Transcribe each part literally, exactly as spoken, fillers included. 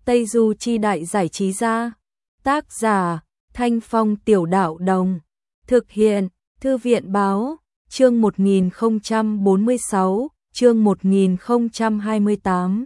Tây Du Chi Đại Giải Trí Gia. Tác giả Thanh Phong Tiểu Đạo Đồng. Thực hiện Thư viện Báo. Chương một nghìn không trăm bốn mươi sáu, chương một nghìn không trăm hai mươi tám.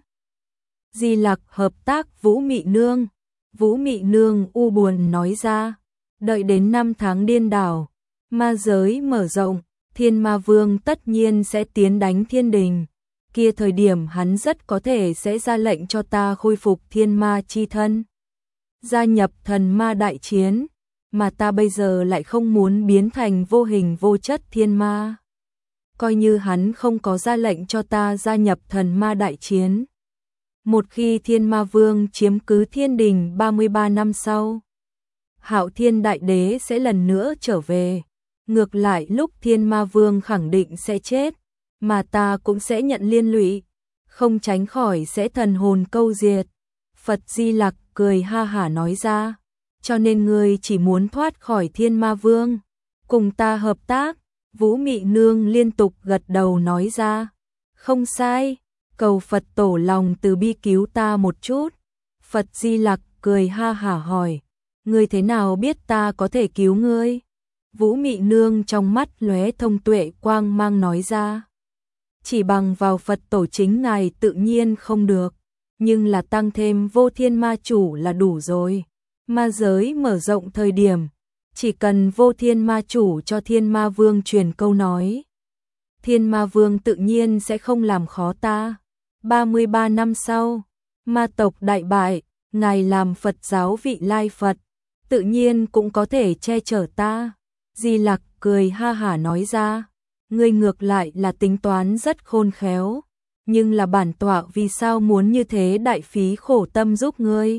Di Lặc hợp tác Vũ Mị Nương. Vũ Mị Nương u buồn nói ra, đợi đến năm tháng điên đảo, ma giới mở rộng, Thiên Ma Vương tất nhiên sẽ tiến đánh thiên đình. Kia thời điểm hắn rất có thể sẽ ra lệnh cho ta khôi phục thiên ma chi thân, gia nhập thần ma đại chiến, mà ta bây giờ lại không muốn biến thành vô hình vô chất thiên ma. Coi như hắn không có ra lệnh cho ta gia nhập thần ma đại chiến, một khi Thiên Ma Vương chiếm cứ thiên đình ba mươi ba năm sau, Hạo Thiên Đại Đế sẽ lần nữa trở về. Ngược lại lúc Thiên Ma Vương khẳng định sẽ chết, mà ta cũng sẽ nhận liên lụy, không tránh khỏi sẽ thần hồn câu diệt. Phật Di Lặc cười ha hả nói ra, cho nên ngươi chỉ muốn thoát khỏi Thiên Ma Vương, cùng ta hợp tác. Vũ Mị Nương liên tục gật đầu nói ra, không sai, cầu Phật tổ lòng từ bi cứu ta một chút. Phật Di Lặc cười ha hả hỏi, ngươi thế nào biết ta có thể cứu ngươi? Vũ Mị Nương trong mắt lóe thông tuệ quang mang nói ra, chỉ bằng vào Phật tổ chính ngài tự nhiên không được, nhưng là tăng thêm vô thiên ma chủ là đủ rồi. Ma giới mở rộng thời điểm, chỉ cần vô thiên ma chủ cho Thiên Ma Vương truyền câu nói, Thiên Ma Vương tự nhiên sẽ không làm khó ta. ba mươi ba năm sau, ma tộc đại bại, ngài làm Phật giáo vị lai Phật, tự nhiên cũng có thể che chở ta. Di Lặc cười ha hả nói ra, ngươi ngược lại là tính toán rất khôn khéo, nhưng là bản tọa vì sao muốn như thế đại phí khổ tâm giúp ngươi?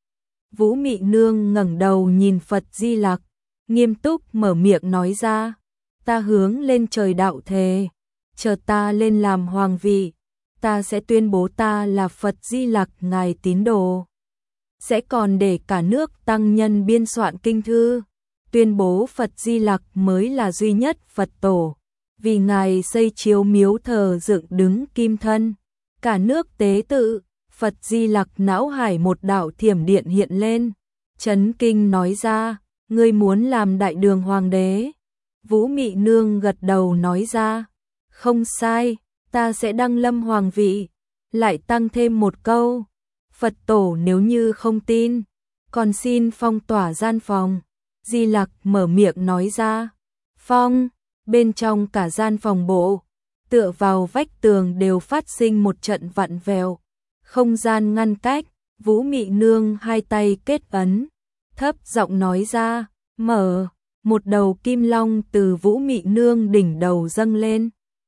Vũ Mị Nương ngẩng đầu nhìn Phật Di Lặc, nghiêm túc mở miệng nói ra, ta hướng lên trời đạo thề, chờ ta lên làm hoàng vị, ta sẽ tuyên bố ta là Phật Di Lặc ngài tín đồ, sẽ còn để cả nước tăng nhân biên soạn kinh thư, tuyên bố Phật Di Lặc mới là duy nhất Phật tổ, vì ngài xây chiếu miếu thờ dựng đứng kim thân, cả nước tế tự. Phật Di Lặc não hải một đạo thiểm điện hiện lên, chấn kinh nói ra, ngươi muốn làm đại đường hoàng đế? Vũ Mị Nương gật đầu nói ra, không sai, ta sẽ đăng lâm hoàng vị. Lại tăng thêm một câu, Phật tổ nếu như không tin, còn xin phong tỏa gian phòng. Di Lặc mở miệng nói ra, phong, bên trong cả gian phòng bộ, tựa vào vách tường đều phát sinh một trận vặn vẹo, không gian ngăn cách. Vũ Mị Nương hai tay kết ấn, thấp giọng nói ra, mở. Một đầu kim long từ Vũ Mị Nương đỉnh đầu dâng lên.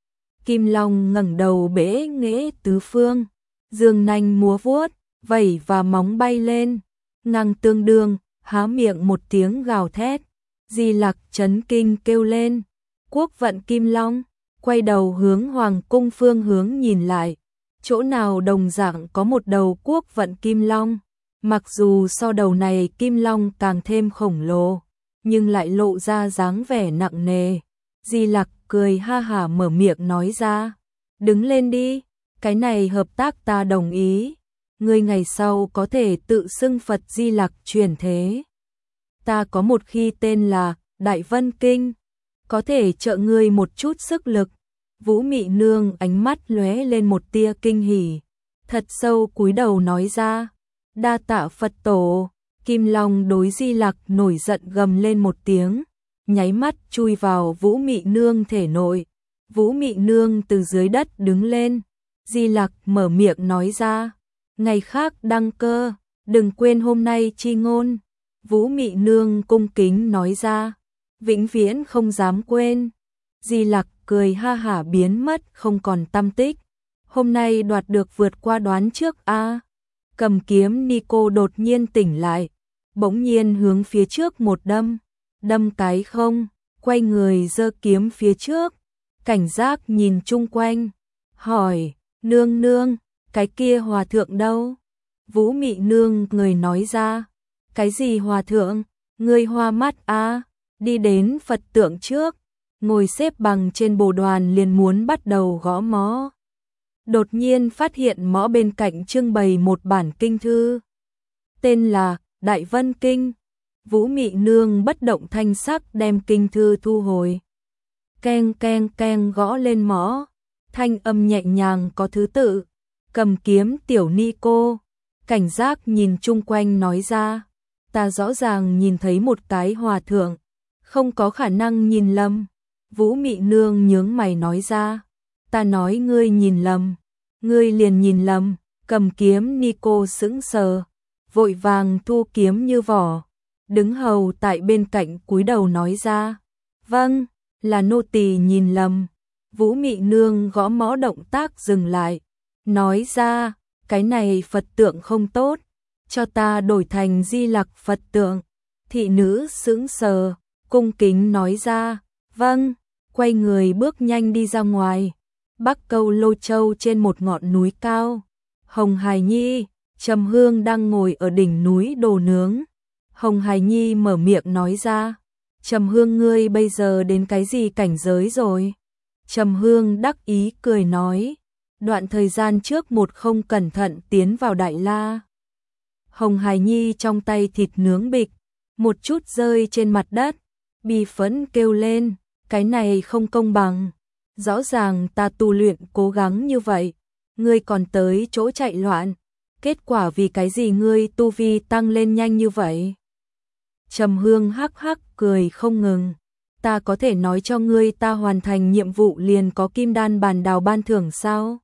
Kim long ngẩng đầu bẽ nghễ tứ phương, dương nanh múa vuốt, vảy và móng bay lên, ngang tương đương, há miệng một tiếng gào thét. Di Lặc chấn kinh kêu lên, quốc vận kim long, quay đầu hướng hoàng cung phương hướng nhìn lại, chỗ nào đồng dạng có một đầu quốc vận kim long, mặc dù so đầu này kim long càng thêm khổng lồ, nhưng lại lộ ra dáng vẻ nặng nề. Di Lặc cười ha hả mở miệng nói ra, đứng lên đi, cái này hợp tác ta đồng ý, ngươi ngày sau có thể tự xưng Phật Di Lặc truyền thế. Ta có một khi tên là Đại Vân Kinh, có thể trợ ngươi một chút sức lực. Vũ Mị Nương ánh mắt lóe lên một tia kinh hỉ, thật sâu cúi đầu nói ra, đa tạ Phật tổ. Kim long đối Di Lặc nổi giận gầm lên một tiếng, nháy mắt chui vào Vũ Mị Nương thể nội. Vũ Mị Nương từ dưới đất đứng lên, Di Lặc mở miệng nói ra, ngày khác đăng cơ, đừng quên hôm nay chi ngôn. Vũ Mị Nương cung kính nói ra, vĩnh viễn không dám quên. Di Lặc cười ha hả biến mất không còn tăm tích. Hôm nay đoạt được vượt qua đoán trước a. Cầm kiếm Nico đột nhiên tỉnh lại, bỗng nhiên hướng phía trước một đâm, đâm cái không, quay người giơ kiếm phía trước, cảnh giác nhìn chung quanh, hỏi, nương nương, cái kia hòa thượng đâu? Vũ Mị Nương người nói ra, cái gì hòa thượng, ngươi hoa mắt a, đi đến Phật tượng trước, ngồi xếp bằng trên bồ đoàn liền muốn bắt đầu gõ mõ. Đột nhiên phát hiện mõ bên cạnh trưng bày một bản kinh thư, tên là Đại Vân Kinh. Vũ Mị Nương bất động thanh sắc đem kinh thư thu hồi. Keng keng keng gõ lên mõ, thanh âm nhẹ nhàng có thứ tự. Cầm kiếm tiểu ni cô, cảnh giác nhìn chung quanh nói ra. Ta rõ ràng nhìn thấy một cái hòa thượng, không có khả năng nhìn lầm. Vũ Mị Nương nhướng mày nói ra. Ta nói ngươi nhìn lầm, ngươi liền nhìn lầm. Cầm kiếm ni cô sững sờ, vội vàng thu kiếm như vỏ. Đứng hầu tại bên cạnh cúi đầu nói ra. Vâng, là nô tỳ nhìn lầm. Vũ Mị Nương gõ mõ động tác dừng lại, nói ra, cái này Phật tượng không tốt, cho ta đổi thành Di Lặc Phật tượng. Thị nữ sững sờ, cung kính nói ra, vâng, quay người bước nhanh đi ra ngoài. Bắc Câu Lô Châu trên một ngọn núi cao, Hồng Hải Nhi, Trầm Hương đang ngồi ở đỉnh núi đồ nướng. Hồng Hải Nhi mở miệng nói ra, Trầm Hương ngươi bây giờ đến cái gì cảnh giới rồi? Trầm Hương đắc ý cười nói, đoạn thời gian trước một không cẩn thận tiến vào Đại La. Hồng Hải Nhi trong tay thịt nướng bịch, một chút rơi trên mặt đất, bi phẫn kêu lên, cái này không công bằng. Rõ ràng ta tu luyện cố gắng như vậy, ngươi còn tới chỗ chạy loạn, kết quả vì cái gì ngươi tu vi tăng lên nhanh như vậy? Trầm Hương hắc hắc cười không ngừng, ta có thể nói cho ngươi ta hoàn thành nhiệm vụ liền có kim đan bàn đào ban thưởng sao?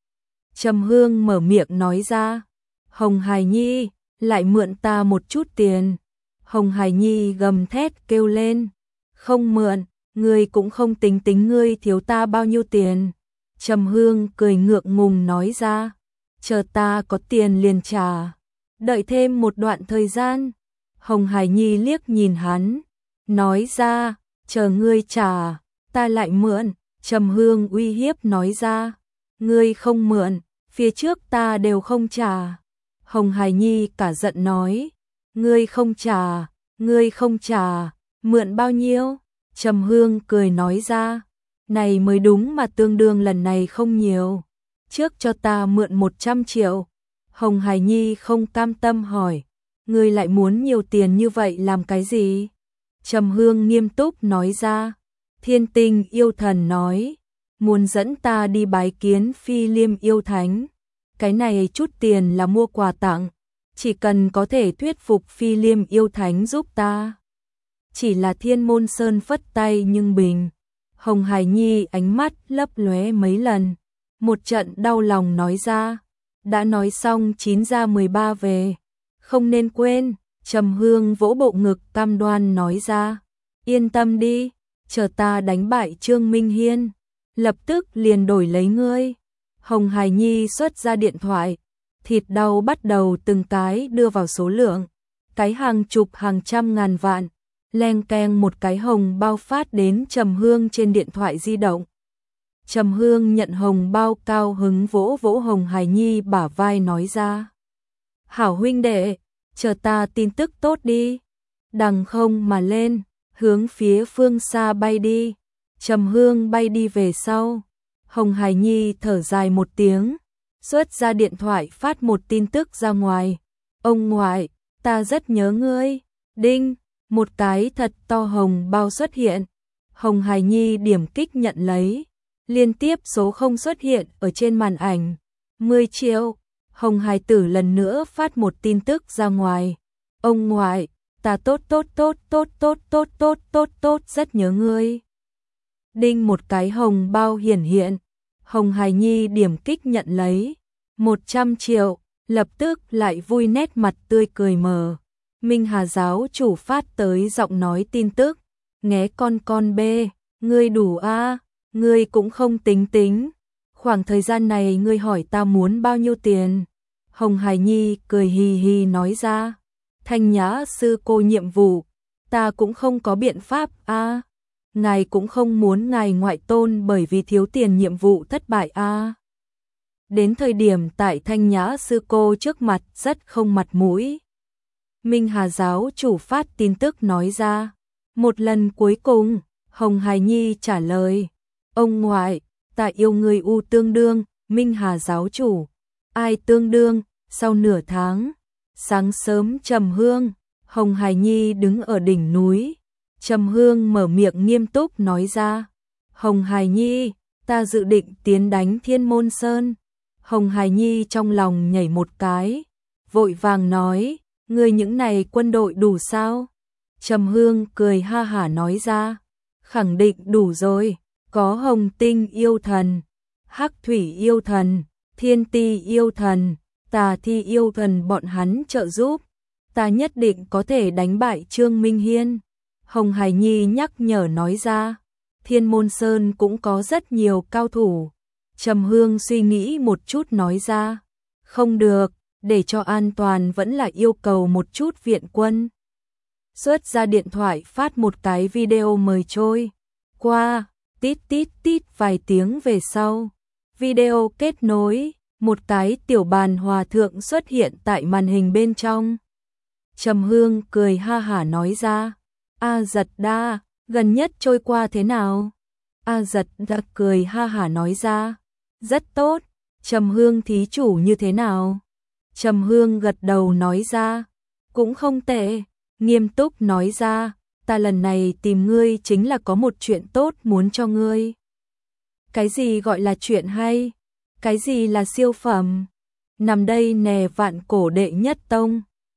Trầm Hương mở miệng nói ra, Hồng Hải Nhi, lại mượn ta một chút tiền. Hồng Hải Nhi gầm thét kêu lên, không mượn, ngươi cũng không tính tính ngươi thiếu ta bao nhiêu tiền. Trầm Hương cười ngượng ngùng nói ra, chờ ta có tiền liền trả, đợi thêm một đoạn thời gian. Hồng Hải Nhi liếc nhìn hắn, nói ra, chờ ngươi trả, ta lại mượn. Trầm Hương uy hiếp nói ra, ngươi không mượn, phía trước ta đều không trả. Hồng Hải Nhi cả giận nói, ngươi không trả, ngươi không trả, mượn bao nhiêu? Trầm Hương cười nói ra, này mới đúng mà tương đương lần này không nhiều, trước cho ta mượn một trăm triệu. Hồng Hải Nhi không cam tâm hỏi, ngươi lại muốn nhiều tiền như vậy làm cái gì? Trầm Hương nghiêm túc nói ra, Thiên Tinh yêu thần nói, muốn dẫn ta đi bái kiến Phi Liêm yêu thánh. Cái này chút tiền là mua quà tặng, chỉ cần có thể thuyết phục Phi Liêm yêu thánh giúp ta. Chỉ là Thiên Môn Sơn phất tay nhưng bình. Hồng Hải Nhi ánh mắt lấp lóe mấy lần, một trận đau lòng nói ra, đã nói xong chín ra mười ba về, không nên quên. Trầm Hương vỗ bộ ngực cam đoan nói ra, yên tâm đi, chờ ta đánh bại Trương Minh Hiên, lập tức liền đổi lấy ngươi. Hồng Hải Nhi xuất ra điện thoại, thịt đau bắt đầu từng cái đưa vào số lượng, cái hàng chục hàng trăm ngàn vạn, leng keng một cái hồng bao phát đến Trầm Hương trên điện thoại di động. Trầm Hương nhận hồng bao cao hứng vỗ vỗ Hồng Hải Nhi bả vai nói ra, hảo huynh đệ, chờ ta tin tức tốt đi. Đằng không mà lên, hướng phía phương xa bay đi. Trầm Hương bay đi về sau, Hồng Hải Nhi thở dài một tiếng, xuất ra điện thoại phát một tin tức ra ngoài, ông ngoại, ta rất nhớ ngươi. Đinh, một cái thật to hồng bao xuất hiện. Hồng Hải Nhi điểm kích nhận lấy, liên tiếp số không xuất hiện ở trên màn ảnh. mười triệu. Hồng Hải Tử lần nữa phát một tin tức ra ngoài, ông ngoại, ta tốt tốt tốt tốt tốt tốt tốt tốt tốt rất nhớ ngươi. Đinh, một cái hồng bao hiển hiện, Hồng Hải Nhi điểm kích nhận lấy, một trăm triệu, lập tức lại vui nét mặt tươi cười mờ. Minh Hà giáo chủ phát tới giọng nói tin tức, nghé con con bê, ngươi đủ a, ngươi cũng không tính tính. Khoảng thời gian này ngươi hỏi ta muốn bao nhiêu tiền? Hồng Hải Nhi cười hì hì nói ra, Thanh Nhã sư cô nhiệm vụ, ta cũng không có biện pháp a. Ngài cũng không muốn ngài ngoại tôn bởi vì thiếu tiền nhiệm vụ thất bại a. Đến thời điểm tại Thanh Nhã sư cô trước mặt rất không mặt mũi. Minh Hà giáo chủ phát tin tức nói ra, một lần cuối cùng. Hồng Hải Nhi trả lời, ông ngoại, ta yêu người u tương đương. Minh Hà giáo chủ, ai tương đương? Sau nửa tháng, Sáng sớm trầm hương, Hồng Hải Nhi đứng ở đỉnh núi. Trầm hương mở miệng nghiêm túc nói ra. Hồng Hải Nhi, ta dự định tiến đánh Thiên Môn Sơn. Hồng Hải Nhi trong lòng nhảy một cái, vội vàng nói, ngươi những này quân đội đủ sao? Trầm hương cười ha hả nói ra, khẳng định đủ rồi, có Hồng Tinh yêu thần, Hắc Thủy yêu thần, Thiên Ti yêu thần, Tà Thi yêu thần bọn hắn trợ giúp, ta nhất định có thể đánh bại Trương Minh Hiên. Hồng Hải Nhi nhắc nhở nói ra, Thiên Môn Sơn cũng có rất nhiều cao thủ. Trầm hương suy nghĩ một chút nói ra, không được, để cho an toàn vẫn là yêu cầu một chút viện quân. Xuất ra điện thoại phát một cái video mời trôi. Qua, tít tít tít vài tiếng về sau. Video kết nối, một cái tiểu bàn hòa thượng xuất hiện tại màn hình bên trong. Trầm hương cười ha hả nói ra, A Giật Đa, gần nhất trôi qua thế nào? A Giật Đa cười ha hả nói ra, rất tốt. Trầm hương thí chủ như thế nào? Trầm hương gật đầu nói ra, cũng không tệ. Nghiêm túc nói ra, ta lần này tìm ngươi chính là có một chuyện tốt muốn cho ngươi. Cái gì gọi là chuyện hay? Cái gì là siêu phẩm? Nằm đây nè vạn cổ đệ nhất tông.